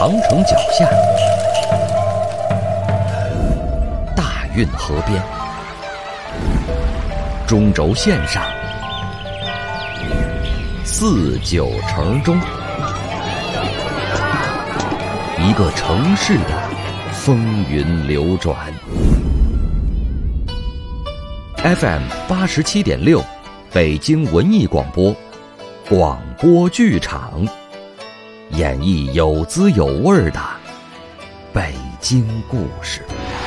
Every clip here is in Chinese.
长城脚下，大运河边，中轴线上，四九城中，一个城市的风云流转。FM 87.6，北京文艺广播，广播剧场，演绎有滋有味的北京故事。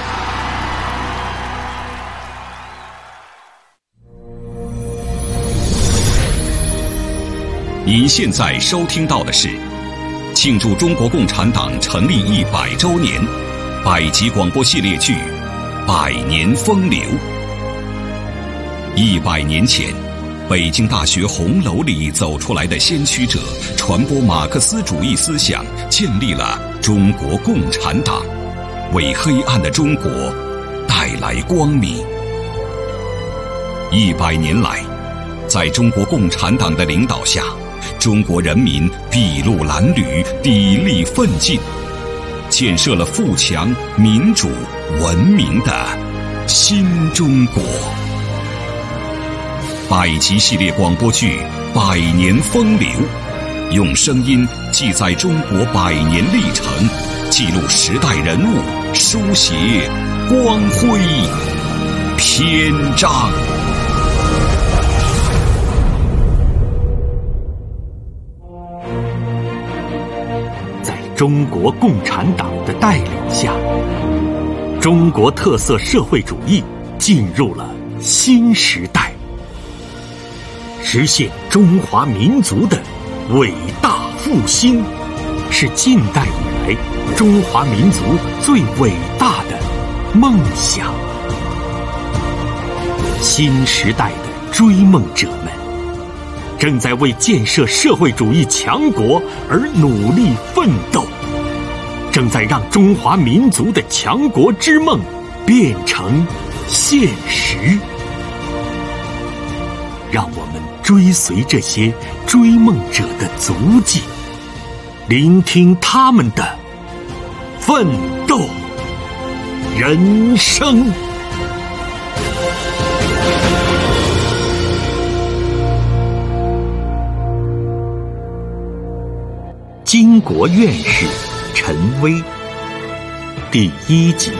您现在收听到的是庆祝中国共产党成立100周年百集广播系列剧《百年风流》。100年前，北京大学红楼里走出来的先驱者，传播马克思主义思想，建立了中国共产党，为黑暗的中国带来光明。100年来，在中国共产党的领导下，中国人民筚路蓝缕，砥砺奋进，建设了富强、民主、文明的新中国。百集系列广播剧《百年风流》，用声音记载中国100年历程，记录时代人物，书写光辉篇章。 在中国共产党的带领下，中国特色社会主义进入了新时代，实现中华民族的伟大复兴，是近代以来中华民族最伟大的梦想。新时代的追梦者们正在为建设社会主义强国而努力奋斗，正在让中华民族的强国之梦变成现实。让我们追随这些追梦者的足迹，聆听他们的奋斗人生。巾帼院士陈薇，第1集。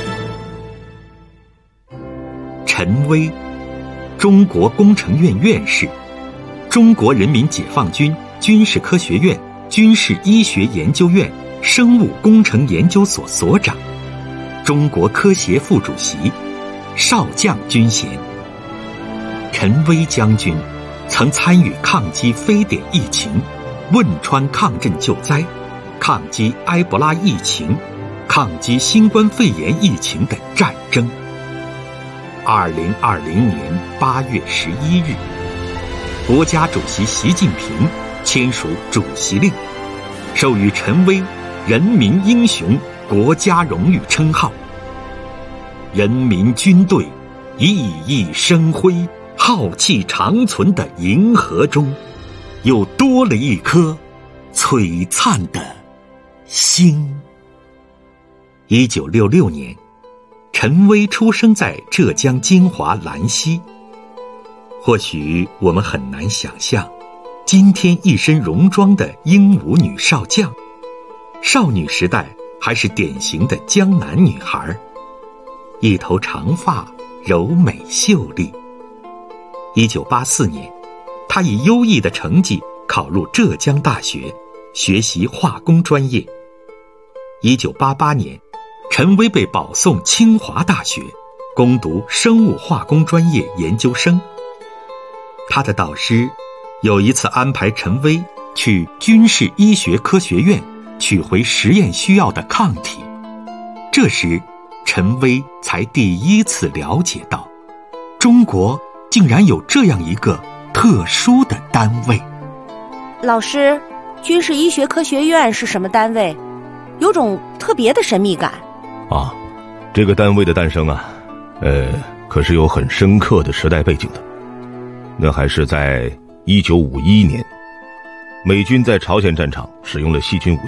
陈薇，中国工程院院士，中国人民解放军军事科学院军事医学研究院生物工程研究所所长，中国科协副主席，少将军衔。陈薇将军曾参与抗击非典疫情、汶川抗震救灾、抗击埃博拉疫情、抗击新冠肺炎疫情等战争。2020年8月11日，国家主席习近平签署主席令，授予陈薇人民英雄国家荣誉称号。人民军队熠熠生辉、浩气长存的银河中，又多了一颗璀璨的星。1966年，陈薇出生在浙江金华兰溪。或许我们很难想象，今天一身戎装的英武女少将，少女时代还是典型的江南女孩，一头长发，柔美秀丽。1984年，她以优异的成绩考入浙江大学，学习化工专业。1988年，陈薇被保送清华大学，攻读生物化工专业研究生。他的导师有一次安排陈薇去军事医学科学院取回实验需要的抗体，这时陈薇才第一次了解到，中国竟然有这样一个特殊的单位。 老师，军事医学科学院是什么单位？有种特别的神秘感。 啊，这个单位的诞生啊，可是有很深刻的时代背景的。那还是在1951年，美军在朝鲜战场使用了细菌武器，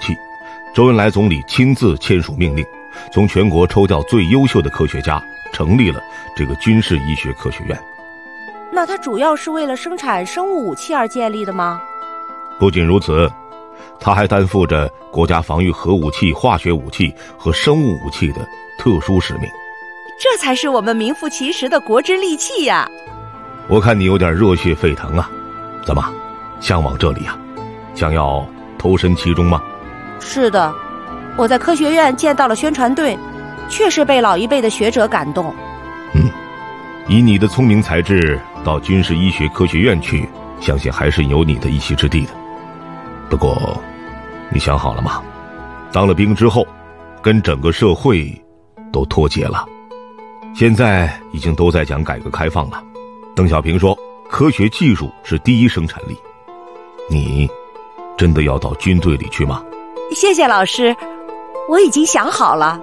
周恩来总理亲自签署命令，从全国抽调最优秀的科学家，成立了这个军事医学科学院。 那它主要是为了生产生物武器而建立的吗？ 不仅如此，它还担负着国家防御核武器、化学武器和生物武器的特殊使命。 这才是我们名副其实的国之利器呀！ 我看你有点热血沸腾啊，怎么，向往这里啊？想要投身其中吗？ 是的，我在科学院见到了宣传队，确实被老一辈的学者感动。 以你的聪明才智到军事医学科学院去，相信还是有你的一席之地的。不过，你想好了吗？当了兵之后，跟整个社会都脱节了。现在已经都在讲改革开放了。邓小平说，科学技术是第一生产力。你真的要到军队里去吗？ 谢谢老师，我已经想好了。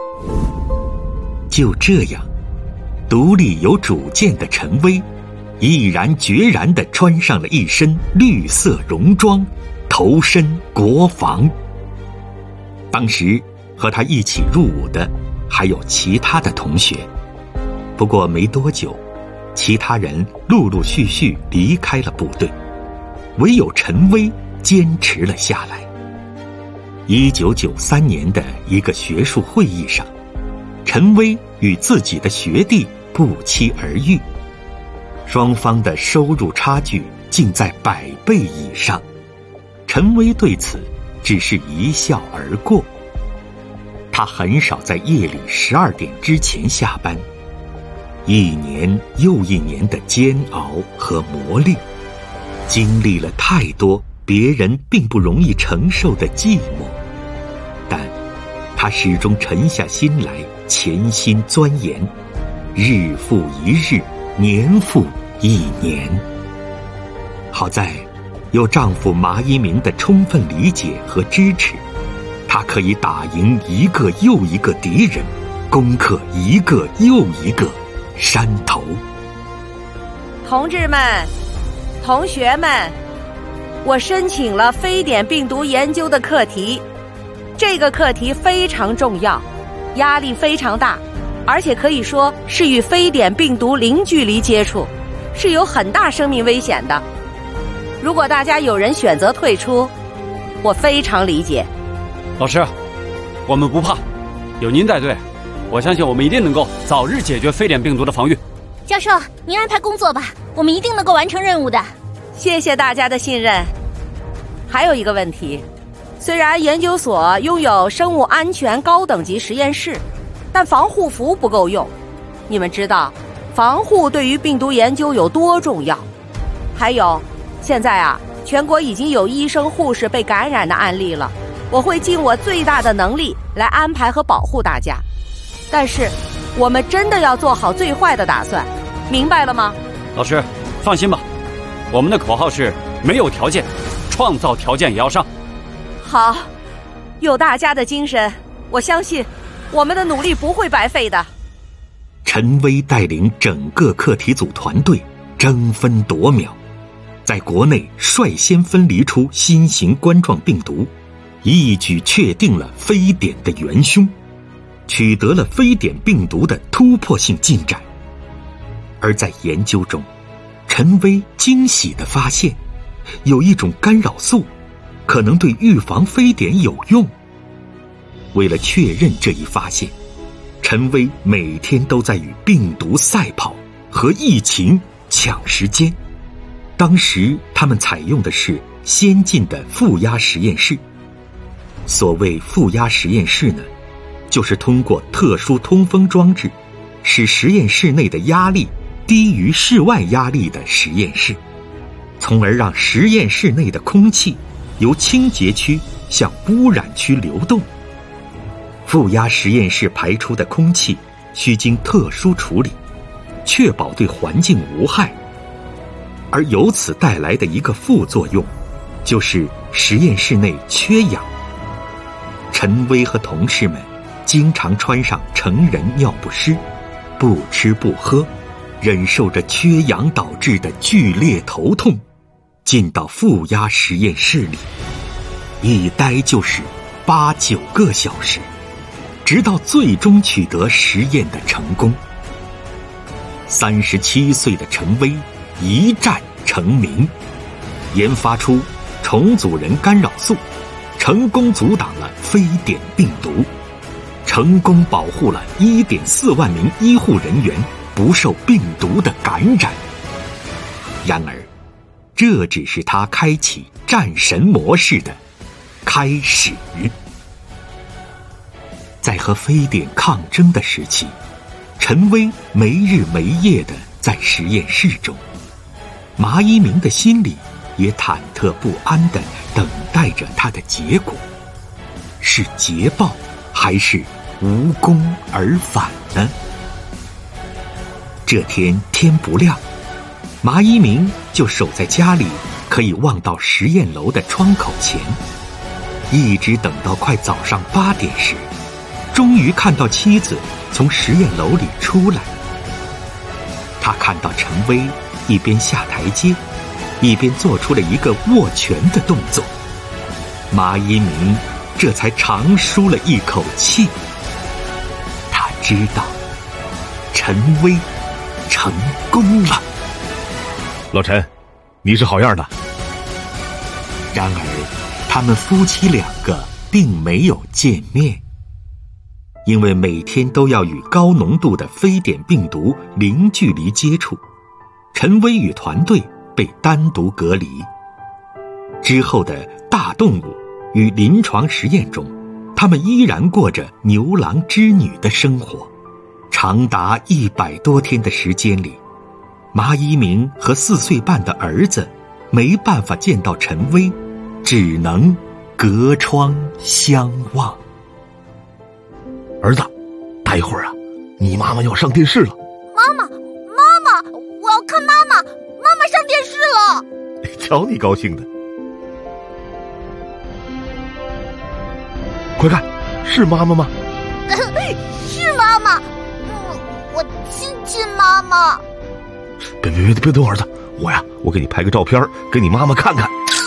就这样，独立有主见的陈薇，毅然决然地穿上了一身绿色戎装，投身国防。当时和他一起入伍的还有其他的同学，不过没多久，其他人陆陆续续离开了部队，唯有陈薇坚持了下来。1993年的一个学术会议上，陈薇与自己的学弟不期而遇，双方的收入差距竟在100倍以上。陈薇对此只是一笑而过。他很少在夜里12点之前下班，一年又一年的煎熬和磨砺，经历了太多别人并不容易承受的寂寞，但他始终沉下心来，潜心钻研，日复一日，年复一年。好在有丈夫马一鸣的充分理解和支持，他可以打赢一个又一个敌人，攻克一个又一个山头。 同志们，同学们，我申请了非典病毒研究的课题。这个课题非常重要，压力非常大，而且可以说是与非典病毒零距离接触，是有很大生命危险的。如果大家有人选择退出，我非常理解。 老师，我们不怕，有您带队，我相信我们一定能够早日解决非典病毒的防御。 教授，您安排工作吧，我们一定能够完成任务的。 谢谢大家的信任。还有一个问题，虽然研究所拥有生物安全高等级实验室，但防护服不够用。你们知道，防护对于病毒研究有多重要？还有，现在全国已经有医生护士被感染的案例了。我会尽我最大的能力来安排和保护大家，但是我们真的要做好最坏的打算，明白了吗？ 老师，放心吧，我们的口号是没有条件，创造条件也要上。 好，有大家的精神，我相信我们的努力不会白费的。 陈薇带领整个课题组团队争分夺秒，在国内率先分离出新型冠状病毒，一举确定了非典的元凶，取得了非典病毒的突破性进展。而在研究中，陈薇惊喜地发现，有一种干扰素可能对预防非典有用。为了确认这一发现，陈薇每天都在与病毒赛跑，和疫情抢时间。当时他们采用的是先进的负压实验室。所谓负压实验室呢，就是通过特殊通风装置，使实验室内的压力低于室外压力的实验室，从而让实验室内的空气由清洁区向污染区流动。负压实验室排出的空气需经特殊处理，确保对环境无害。而由此带来的一个副作用，就是实验室内缺氧。陈薇和同事们经常穿上成人尿不湿，不吃不喝，忍受着缺氧导致的剧烈头痛，进到负压实验室里，一待就是 8、9个小时，直到最终取得实验的成功。37岁的陈薇一战成名，研发出重组人干扰素，成功阻挡了非典病毒，成功保护了1.4万名医护人员不受病毒的感染。然而，这只是他开启战神模式的开始。在和非典抗争的时期，陈薇没日没夜地在实验室中，马一鸣的心里也忐忑不安地等待着他的结果，是捷报还是无功而返呢？这天天不亮，马一鸣就守在家里可以望到实验楼的窗口前，一直等到快早上8点时，终于看到妻子从实验楼里出来。他看到陈薇一边下台阶，一边做出了一个握拳的动作，马一鸣这才长舒了一口气。他知道陈薇成功了。 老陈，你是好样的。 然而他们夫妻2个并没有见面，因为每天都要与高浓度的非典病毒零距离接触，陈薇与团队被单独隔离。之后的大动物与临床实验中，他们依然过着牛郎织女的生活。长达100多天的时间里，马一鸣和4岁半的儿子没办法见到陈薇，只能隔窗相望。 儿子，待会儿啊，你妈妈要上电视了。 妈妈，我要看妈妈，妈妈上电视了。 瞧你高兴的。快看，是妈妈吗？ 是妈妈。我亲亲妈妈。 别动，儿子，我给你拍个照片给你妈妈看看。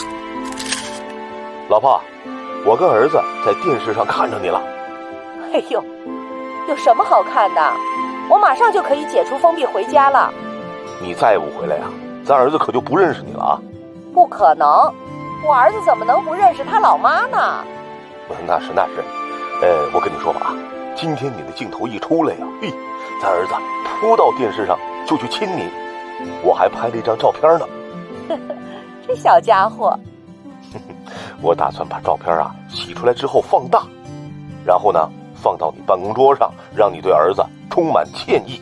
老婆，我跟儿子在电视上看着你了。 哎呦，有什么好看的？我马上就可以解除封闭回家了。 你再不回来呀，咱儿子可就不认识你了啊！ 不可能，我儿子怎么能不认识他老妈呢？ 那是，我跟你说吧，今天你的镜头一出来呀，咱儿子扑到电视上就去亲你，我还拍了一张照片呢。 这小家伙。 我打算把照片洗出来之后放大，然后呢放到你办公桌上，让你对儿子充满歉意。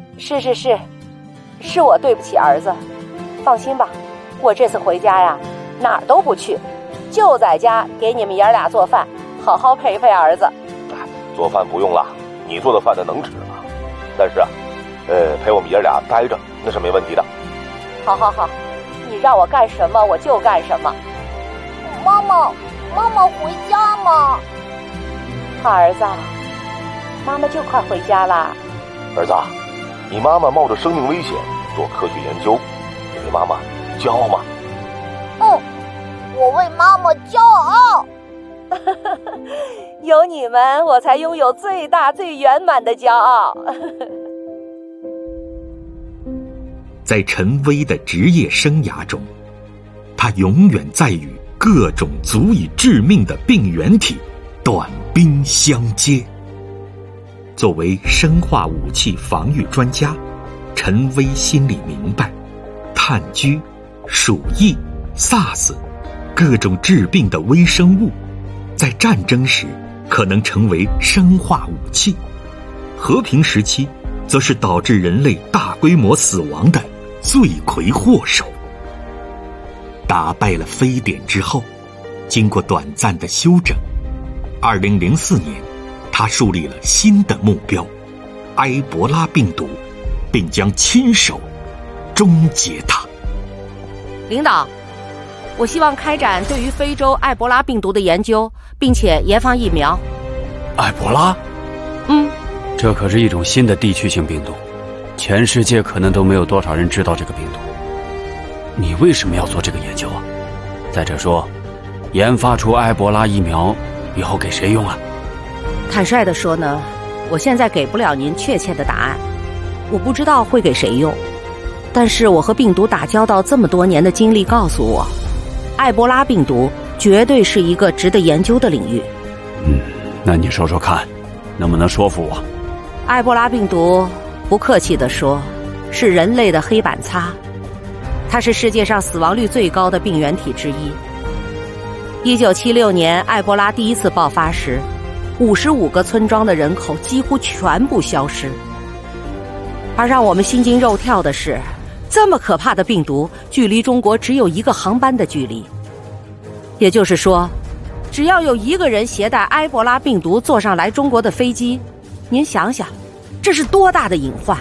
是我对不起儿子。放心吧，我这次回家呀，哪儿都不去，就在家给你们爷俩做饭，好好陪陪儿子。 做饭不用了，你做的饭的能吃吗？但是陪我们爷俩待着那是没问题的。 好，你让我干什么我就干什么。 妈妈回家吗？ 儿子，妈妈就快回家啦。 儿子，你妈妈冒着生命危险做科学研究，你为妈妈骄傲吗？ 我为妈妈骄傲。 有你们，我才拥有最大最圆满的骄傲。 在陈薇的职业生涯中，他永远在与各种足以致命的病原体短兵相接。作为生化武器防御专家，陈薇心里明白，炭疽、鼠疫、SARS 各种致病的微生物在战争时可能成为生化武器，和平时期则是导致人类大规模死亡的罪魁祸首。打败了非典之后，经过短暂的休整，2004年他树立了新的目标——埃博拉病毒，并将亲手终结它。 领导，我希望开展对于非洲埃博拉病毒的研究，并且研发疫苗。 埃博拉？这可是一种新的地区性病毒，全世界可能都没有多少人知道这个病毒。你为什么要做这个研究啊？再者说，研发出埃博拉疫苗以后给谁用啊？ 坦率地说呢，我现在给不了您确切的答案，我不知道会给谁用。但是我和病毒打交道这么多年的经历告诉我，埃博拉病毒绝对是一个值得研究的领域。 那你说说看，能不能说服我？ 埃博拉病毒，不客气地说，是人类的黑板擦，它是世界上死亡率最高的病原体之一。1976年埃博拉第一次爆发时，55个村庄的人口几乎全部消失。而让我们心惊肉跳的是，这么可怕的病毒距离中国只有1个航班的距离。也就是说，只要有1个人携带埃博拉病毒坐上来中国的飞机，您想想，这是多大的隐患？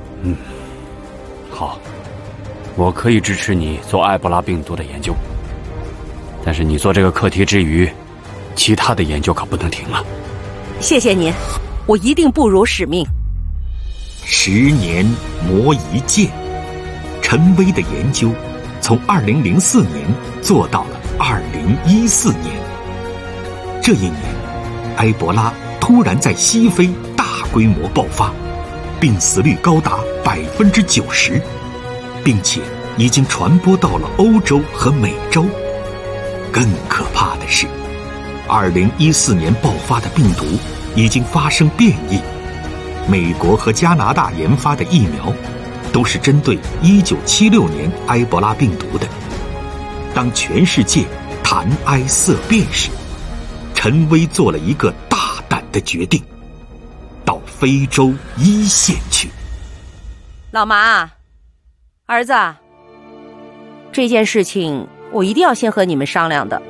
好，我可以支持你做埃博拉病毒的研究，但是你做这个课题之余，其他的研究可不能停了。 谢谢您，我一定不辱使命。 10年磨一剑，陈薇的研究从2004年做到了2014年。这一年，埃博拉突然在西非大规模爆发，病死率高达90%，并且已经传播到了欧洲和美洲。更可怕的是，2014年爆发的病毒已经发生变异。美国和加拿大研发的疫苗都是针对1976年埃博拉病毒的。当全世界谈埃色变时，陈薇做了一个大胆的决定，到非洲一线去。 老妈，儿子，这件事情我一定要先和你们商量的。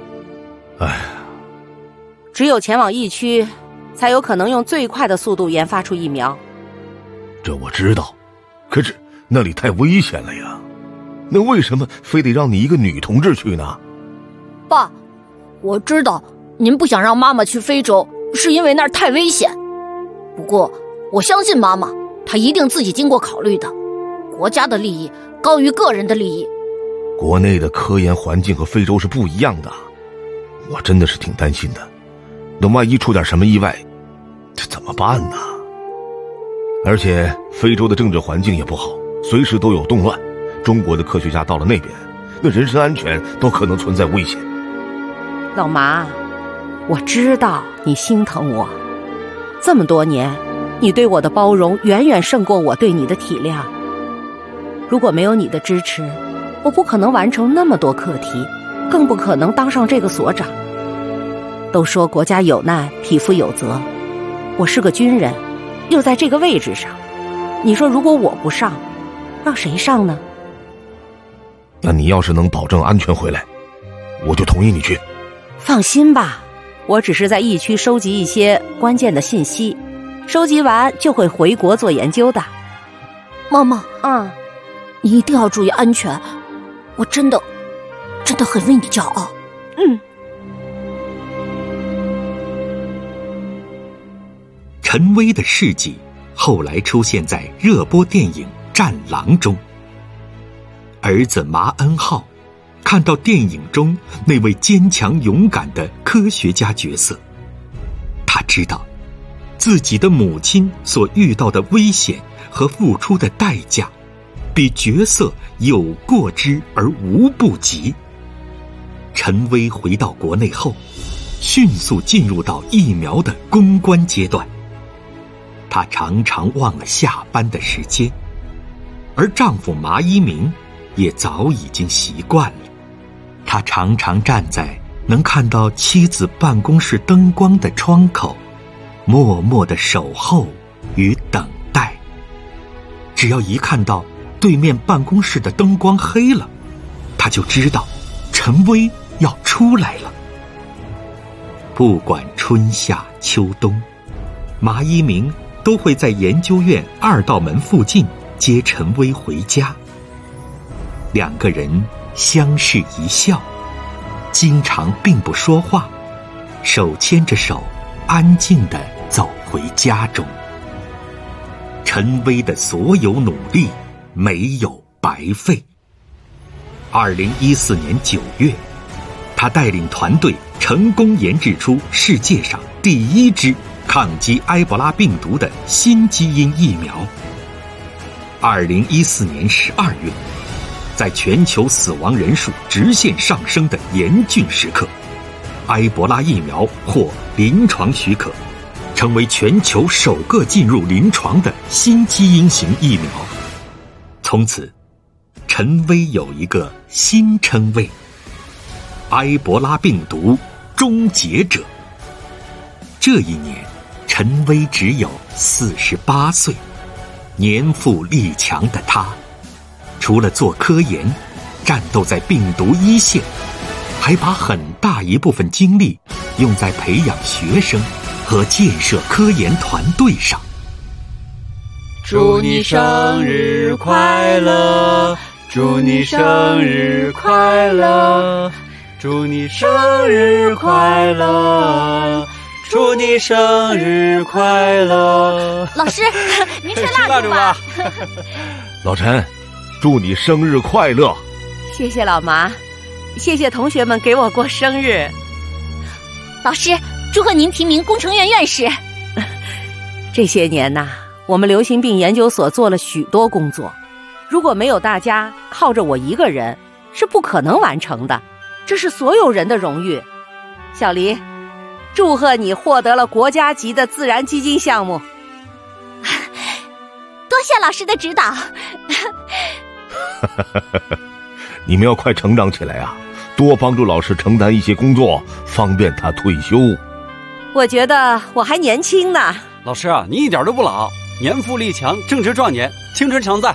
只有前往疫区，才有可能用最快的速度研发出疫苗。 这我知道，可是那里太危险了呀，那为什么非得让你一个女同志去呢？ 爸，我知道您不想让妈妈去非洲，是因为那儿太危险。不过我相信妈妈，她一定自己经过考虑的。国家的利益高于个人的利益。 国内的科研环境和非洲是不一样的，我真的是挺担心的。那万一出点什么意外，这怎么办呢？而且非洲的政治环境也不好，随时都有动乱。中国的科学家到了那边，那人身安全都可能存在危险。 老妈，我知道你心疼我，这么多年，你对我的包容远远胜过我对你的体谅。如果没有你的支持，我不可能完成那么多课题，更不可能当上这个所长。都说国家有难，匹夫有责。我是个军人，又在这个位置上，你说如果我不上，让谁上呢？ 那你要是能保证安全回来，我就同意你去。 放心吧，我只是在疫区收集一些关键的信息，收集完就会回国做研究的。 妈妈，你一定要注意安全，我真的很为你骄傲。 陈薇的事迹后来出现在热播电影《战狼》中。儿子马恩浩看到电影中那位坚强勇敢的科学家角色，他知道自己的母亲所遇到的危险和付出的代价，比角色有过之而无不及。陈薇回到国内后，迅速进入到疫苗的攻关阶段。她常常忘了下班的时间，而丈夫马一鸣也早已经习惯了。他常常站在能看到妻子办公室灯光的窗口，默默地守候与等待。只要一看到对面办公室的灯光黑了，他就知道陈薇要出来了。不管春夏秋冬，马一鸣都会在研究院2道门附近接陈薇回家。2个人相视一笑，经常并不说话，手牵着手，安静地走回家中。陈薇的所有努力没有白费。2014年9月，他带领团队成功研制出世界上第一支抗击埃博拉病毒的新基因疫苗。2014年12月，在全球死亡人数直线上升的严峻时刻，埃博拉疫苗获临床许可，成为全球首个进入临床的新基因型疫苗。从此，陈薇有一个新称谓：埃博拉病毒终结者。这一年，陈薇只有48岁，年富力强的她，除了做科研，战斗在病毒一线，还把很大一部分精力用在培养学生和建设科研团队上。 祝你生日快乐，祝你生日快乐，祝你生日快乐，祝你生日快乐。 老师，您吹蜡烛吧。 老陈，祝你生日快乐。 谢谢老麻，谢谢同学们给我过生日。 老师，祝贺您提名工程院院士。 这些年呐，我们流行病研究所做了许多工作，如果没有大家，靠着我一个人是不可能完成的，这是所有人的荣誉。小黎，祝贺你获得了国家级的自然基金项目。 多谢老师的指导。 你们要快成长起来啊，多帮助老师承担一些工作，方便他退休。 我觉得我还年轻呢。 老师啊，你一点都不老，年富力强，正值壮年，青春常在。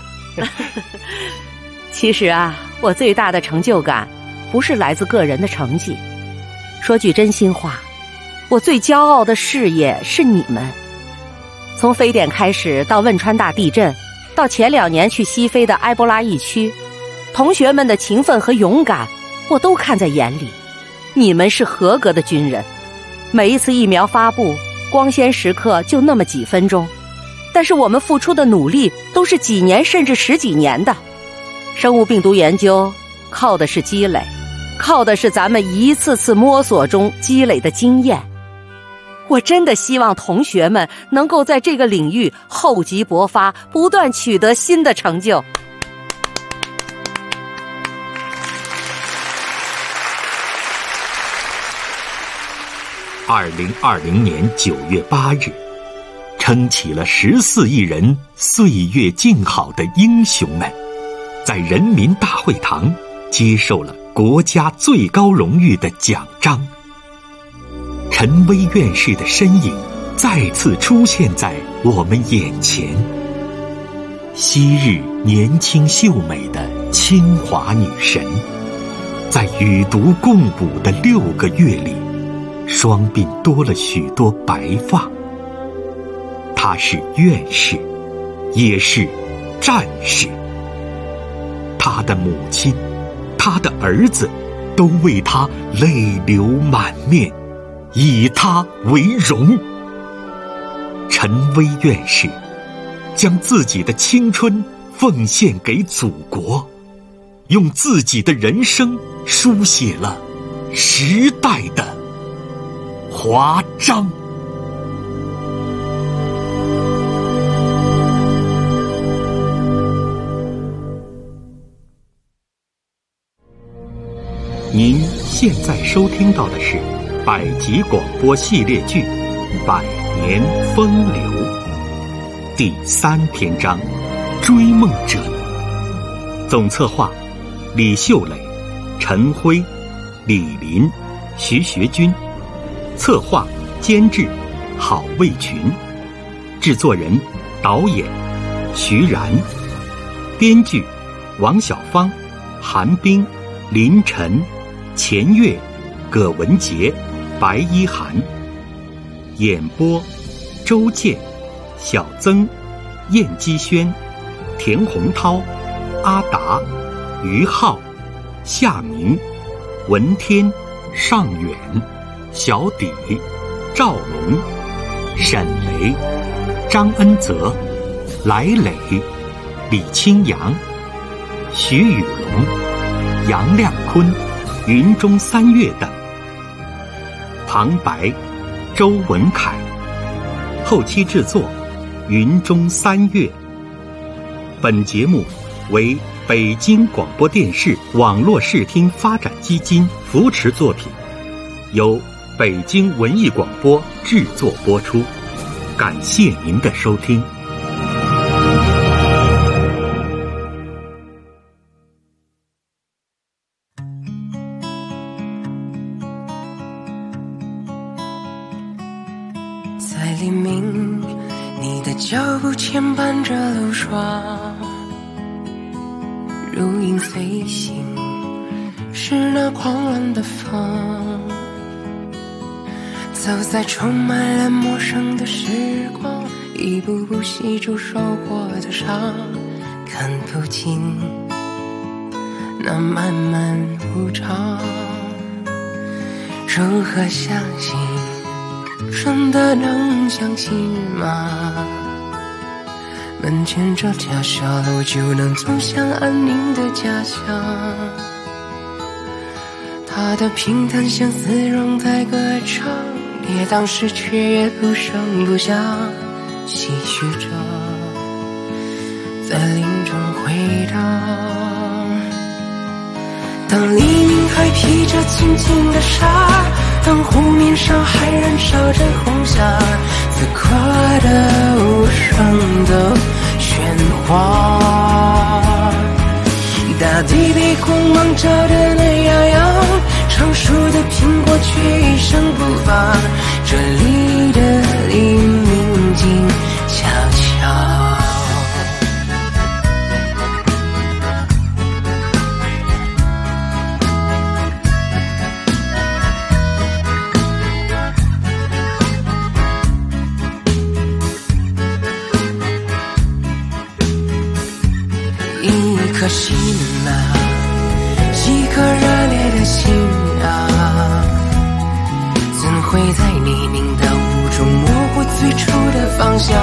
其实啊，我最大的成就感不是来自个人的成绩，说句真心话，我最骄傲的事业是你们。从非典开始到汶川大地震，到前2年去西非的埃博拉疫区，同学们的勤奋和勇敢我都看在眼里。你们是合格的军人，每一次疫苗发布光鲜时刻就那么几分钟，但是我们付出的努力都是几年甚至10几年的。生物病毒研究靠的是积累，靠的是咱们一次次摸索中积累的经验。我真的希望同学们能够在这个领域厚积薄发，不断取得新的成就。 2020年9月8日，撑起了14亿人岁月静好的英雄们，在人民大会堂接受了国家最高荣誉的奖章。陈薇院士的身影再次出现在我们眼前。昔日年轻秀美的清华女神，在与毒共舞的6个月里，双鬓多了许多白发。她是院士，也是战士。她的母亲，她的儿子，都为她泪流满面，以她为荣。陈薇院士将自己的青春奉献给祖国，用自己的人生书写了时代的华章。您现在收听到的是百集广播系列剧《百年风流》第3篇章《追梦者》，总策划李秀磊、陈辉、李林、徐学军，策划监制郝卫群，制作人导演徐然，编剧王小芳、韩冰、林晨、钱月、葛文杰、白一涵，演播周健、小曾、燕基轩、田洪涛、阿达、于浩、夏明、文天、尚远、小底、赵龙、沈雷、张恩泽、来磊、李清扬、徐宇龙、杨亮坤、云中三月等。 旁白周文凯，后期制作云中三月。本节目为北京广播电视网络视听发展基金扶持作品，由北京文艺广播制作播出。感谢您的收听。 在黎明，你的脚步牵绊着路霜，如影随形，是那狂乱的风，走在充满了陌生的时光，一步步细数受过的伤，看不尽那漫漫无常。如何相信，真的能相信吗？门前这条小路就能走向安宁的家乡，它的平淡像丝绒在歌唱，跌宕时却也不声不响，唏嘘着在林中回荡。当黎明还披着轻轻的纱，当湖面上还燃烧着红霞，此刻的无声的喧哗，大地被光芒照得暖洋洋，成熟的苹果却一声不发，这里的黎明静悄悄。一颗心啊，一颗热烈的心啊，怎会在泥泞的雾中模糊最初的方向？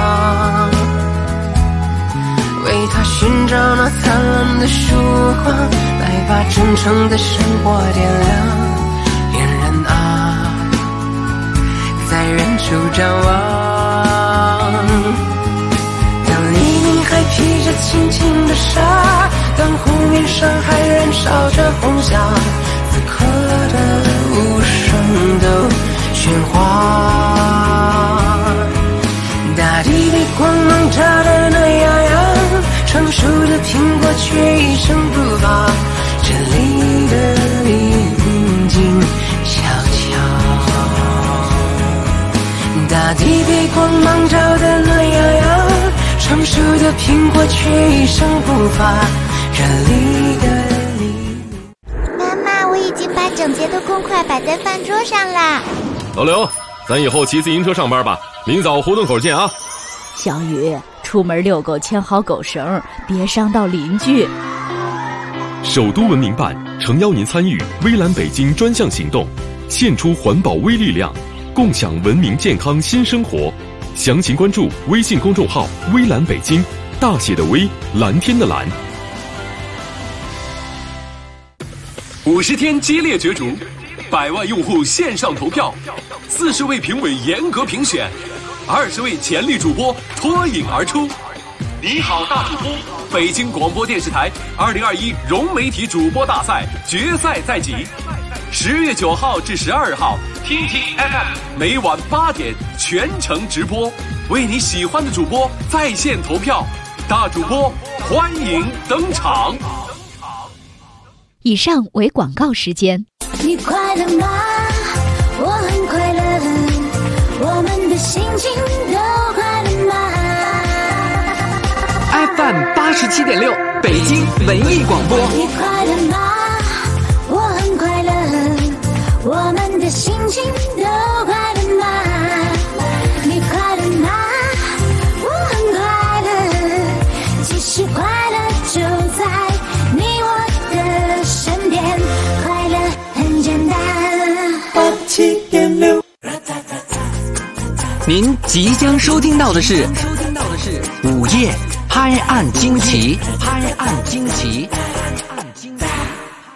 为它寻找那灿烂的曙光，来把真诚的生活点亮。恋人啊，在远处张望，当黎明还披着轻轻的纱，当湖面上还燃烧着红霞，此刻的无声的喧哗，大地被光芒照得暖洋洋，成熟的苹果却一声不发，这里的黎明静悄悄，大地被光芒照得暖洋洋，成熟的苹果却一声不发，这里的黎明。 妈妈，我已经把整洁的公筷摆在饭桌上啦。 老刘，咱以后骑自行车上班吧，明早胡同口见啊。 小雨，出门遛狗牵好狗绳，别伤到邻居。 首都文明办诚邀您参与微蓝北京专项行动，献出环保微力量，共享文明健康新生活。详情关注微信公众号微蓝北京，大写的微，蓝天的蓝。 50天激烈角逐，100万用户线上投票，40位评委严格评选，20位潜力主播脱颖而出。你好大主播，北京广播电视台2021融媒体主播大赛决赛在即，10月9号至12号，听听 FM 每晚8点全程直播，为你喜欢的主播在线投票，大主播欢迎登场。 以上为广告时间。 你快乐吗？我很快乐，我们的心情都快乐吗？ FM 87.6北京文艺广播。 你快乐吗？我很快乐，我们的心情都快乐吗？你快乐吗？我很快乐，其实快乐就在你我的身边，快乐很简单。87.6。 您即将收听到的是午夜拍案惊奇，拍案惊奇。